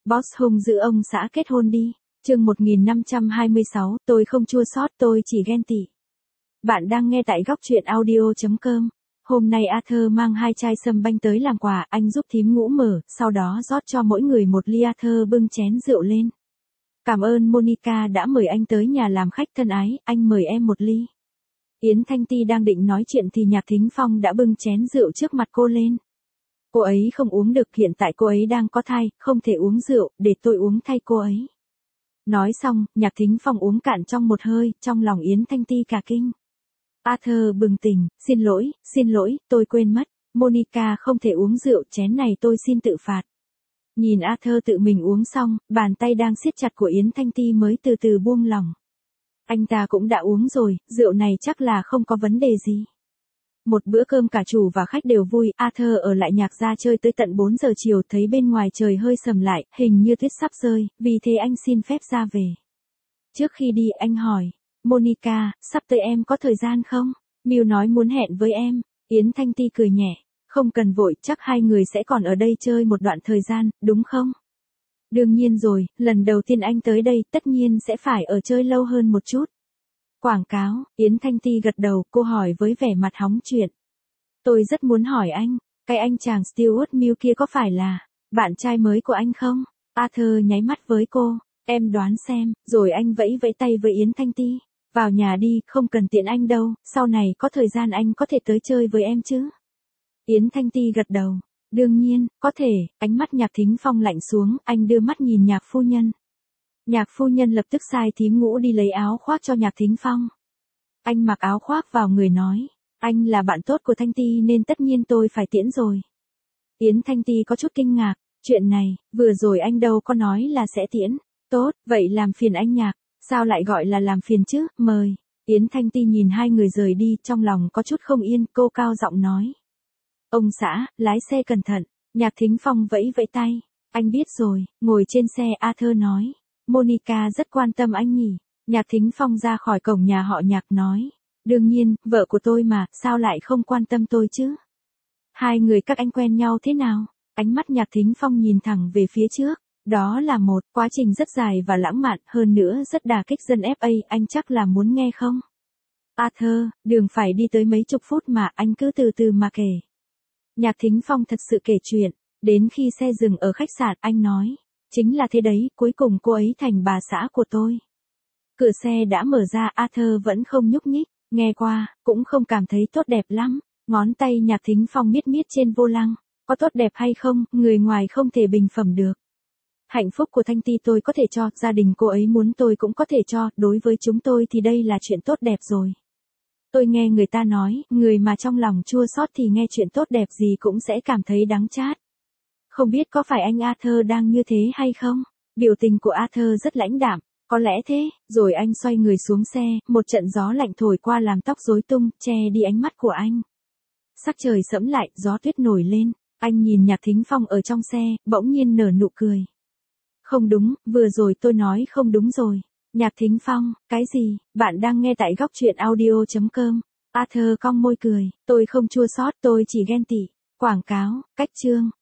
Boss hung dữ ông xã kết hôn đi. Chương 1526, tôi không chua xót, tôi chỉ ghen tị. Bạn đang nghe tại góc truyện audio.com. Hôm nay Arthur mang 2 chai sâm banh tới làm quà, anh giúp thím Ngũ mở, sau đó rót cho mỗi người một ly. Arthur bưng chén rượu lên. Cảm ơn Monica đã mời anh tới nhà làm khách thân ái, anh mời em một ly. Yến Thanh Ti đang định nói chuyện thì Nhạc Thính Phong đã bưng chén rượu trước mặt cô lên. Cô ấy không uống được, hiện tại cô ấy đang có thai, không thể uống rượu, để tôi uống thay cô ấy. Nói xong, Nhạc Thính Phong uống cạn trong một hơi, trong lòng Yến Thanh Ti cả kinh. Arthur bừng tỉnh, xin lỗi, tôi quên mất, Monica không thể uống rượu, chén này tôi xin tự phạt. Nhìn Arthur tự mình uống xong, bàn tay đang siết chặt của Yến Thanh Ti mới từ từ buông lỏng. Anh ta cũng đã uống rồi, rượu này chắc là không có vấn đề gì. Một bữa cơm cả chủ và khách đều vui, Arthur ở lại Nhạc gia chơi tới tận 4 giờ chiều, thấy bên ngoài trời hơi sầm lại, hình như tuyết sắp rơi, vì thế anh xin phép ra về. Trước khi đi anh hỏi, Monica, sắp tới em có thời gian không? Miu nói muốn hẹn với em. Yến Thanh Ti cười nhẹ, không cần vội, chắc hai người sẽ còn ở đây chơi một đoạn thời gian, đúng không? Đương nhiên rồi, lần đầu tiên anh tới đây, tất nhiên sẽ phải ở chơi lâu hơn một chút. Quảng cáo, Yến Thanh Ti gật đầu, cô hỏi với vẻ mặt hóng chuyện. Tôi rất muốn hỏi anh, cái anh chàng Stuart Miu kia có phải là bạn trai mới của anh không? Arthur nháy mắt với cô, em đoán xem, rồi anh vẫy vẫy tay với Yến Thanh Ti. Vào nhà đi, không cần tiện anh đâu, sau này có thời gian anh có thể tới chơi với em chứ? Yến Thanh Ti gật đầu, đương nhiên, có thể. Ánh mắt Nhạc Thính Phong lạnh xuống, anh đưa mắt nhìn Nhạc phu nhân. Nhạc phu nhân lập tức sai thím Ngũ đi lấy áo khoác cho Nhạc Thính Phong. Anh mặc áo khoác vào người nói, anh là bạn tốt của Thanh Ti nên tất nhiên tôi phải tiễn rồi. Yến Thanh Ti có chút kinh ngạc, chuyện này, vừa rồi anh đâu có nói là sẽ tiễn. Tốt, vậy làm phiền anh Nhạc. Sao lại gọi là làm phiền chứ, mời. Yến Thanh Ti nhìn hai người rời đi, trong lòng có chút không yên, cô cao giọng nói. Ông xã, lái xe cẩn thận. Nhạc Thính Phong vẫy vẫy tay. Anh biết rồi, ngồi trên xe. Arthur nói. Monica rất quan tâm anh nhỉ. Nhạc Thính Phong ra khỏi cổng nhà họ Nhạc nói. Đương nhiên, vợ của tôi mà, sao lại không quan tâm tôi chứ? Hai người các anh quen nhau thế nào? Ánh mắt Nhạc Thính Phong nhìn thẳng về phía trước. Đó là một quá trình rất dài và lãng mạn, hơn nữa rất đả kích dân FA, anh chắc là muốn nghe không? Arthur, đường phải đi tới mấy chục phút mà, anh cứ từ từ mà kể. Nhạc Thính Phong thật sự kể chuyện, đến khi xe dừng ở khách sạn, anh nói, chính là thế đấy, cuối cùng cô ấy thành bà xã của tôi. Cửa xe đã mở ra, Arthur vẫn không nhúc nhích, nghe qua, cũng không cảm thấy tốt đẹp lắm, ngón tay Nhạc Thính Phong miết miết trên vô lăng, có tốt đẹp hay không, người ngoài không thể bình phẩm được. Hạnh phúc của Thanh Ti tôi có thể cho, gia đình cô ấy muốn tôi cũng có thể cho, đối với chúng tôi thì đây là chuyện tốt đẹp rồi. Tôi nghe người ta nói, người mà trong lòng chua xót thì nghe chuyện tốt đẹp gì cũng sẽ cảm thấy đắng chát. Không biết có phải anh Arthur đang như thế hay không? Biểu tình của Arthur rất lãnh đạm, có lẽ thế, rồi anh xoay người xuống xe, một trận gió lạnh thổi qua làm tóc rối tung, che đi ánh mắt của anh. Sắc trời sẫm lại, gió tuyết nổi lên, anh nhìn Nhạc Thính Phong ở trong xe, bỗng nhiên nở nụ cười. Không đúng, vừa rồi tôi nói không đúng rồi. Nhạc Thính Phong, cái gì? Bạn đang nghe tại góc truyện audio.com. Arthur cong môi cười, tôi không chua xót, tôi chỉ ghen tị. Quảng cáo, cách chương.